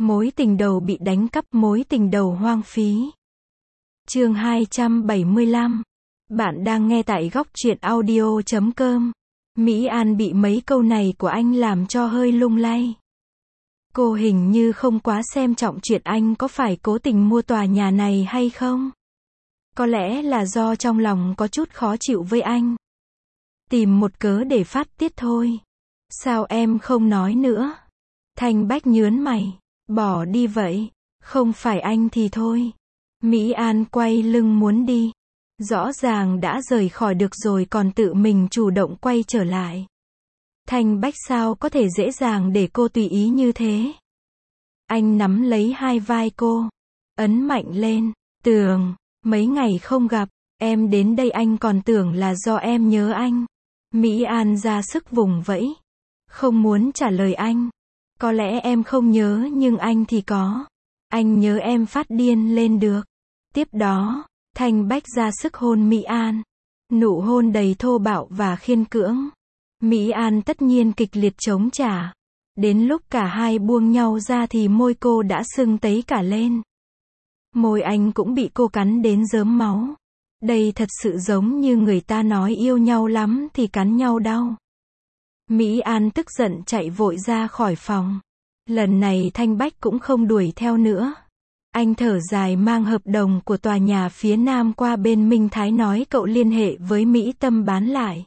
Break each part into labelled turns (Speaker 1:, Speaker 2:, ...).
Speaker 1: Mối tình đầu bị đánh cắp, mối tình đầu hoang phí. Chương 275. Bạn đang nghe tại góc truyện audio.com. Mỹ An bị mấy câu này của anh làm cho hơi lung lay. Cô hình như không quá xem trọng chuyện anh có phải cố tình mua tòa nhà này hay không. Có lẽ là do trong lòng có chút khó chịu với anh. Tìm một cớ để phát tiết thôi. Sao em không nói nữa? Thanh Bách nhớn mày. Bỏ đi vậy. Không phải anh thì thôi. Mỹ An quay lưng muốn đi. Rõ ràng đã rời khỏi được rồi còn tự mình chủ động quay trở lại. Thanh Bách sao có thể dễ dàng để cô tùy ý như thế? Anh nắm lấy hai vai cô. Ấn mạnh lên. Tường, mấy ngày không gặp, em đến đây anh còn tưởng là do em nhớ anh. Mỹ An ra sức vùng vẫy. Không muốn trả lời anh. Có lẽ em không nhớ nhưng anh thì có. Anh nhớ em phát điên lên được. Tiếp đó, Thanh Bách ra sức hôn Mỹ An. Nụ hôn đầy thô bạo và khiên cưỡng. Mỹ An tất nhiên kịch liệt chống trả. Đến lúc cả hai buông nhau ra thì môi cô đã sưng tấy cả lên. Môi anh cũng bị cô cắn đến rớm máu. Đây thật sự giống như người ta nói yêu nhau lắm thì cắn nhau đau. Mỹ An tức giận chạy vội ra khỏi phòng. Lần này Thanh Bách cũng không đuổi theo nữa. Anh thở dài mang hợp đồng của tòa nhà phía nam qua bên Minh Thái nói cậu liên hệ với Mỹ Tâm bán lại.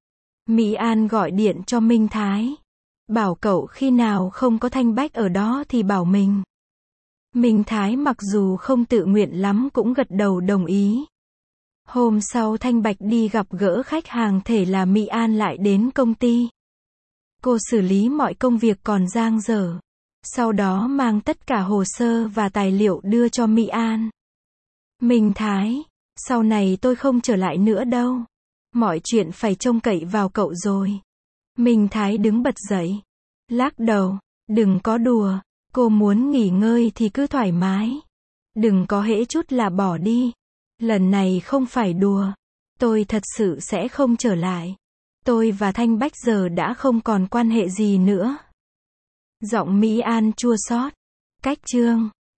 Speaker 1: Mỹ An gọi điện cho Minh Thái. Bảo cậu khi nào không có Thanh Bách ở đó thì bảo mình. Minh Thái mặc dù không tự nguyện lắm cũng gật đầu đồng ý. Hôm sau Thanh Bạch đi gặp gỡ khách hàng thế là Mỹ An lại đến công ty. Cô xử lý mọi công việc còn dang dở. Sau đó mang tất cả hồ sơ và tài liệu đưa cho Mỹ An. Minh Thái, sau này tôi không trở lại nữa đâu. Mọi chuyện phải trông cậy vào cậu rồi. Minh Thái đứng bật dậy. Lắc đầu, đừng có đùa. Cô muốn nghỉ ngơi thì cứ thoải mái. Đừng có hễ chút là bỏ đi. Lần này không phải đùa. Tôi thật sự sẽ không trở lại. Tôi và Thanh Bách giờ đã không còn quan hệ gì nữa. Giọng Mỹ An chua xót. Cách chương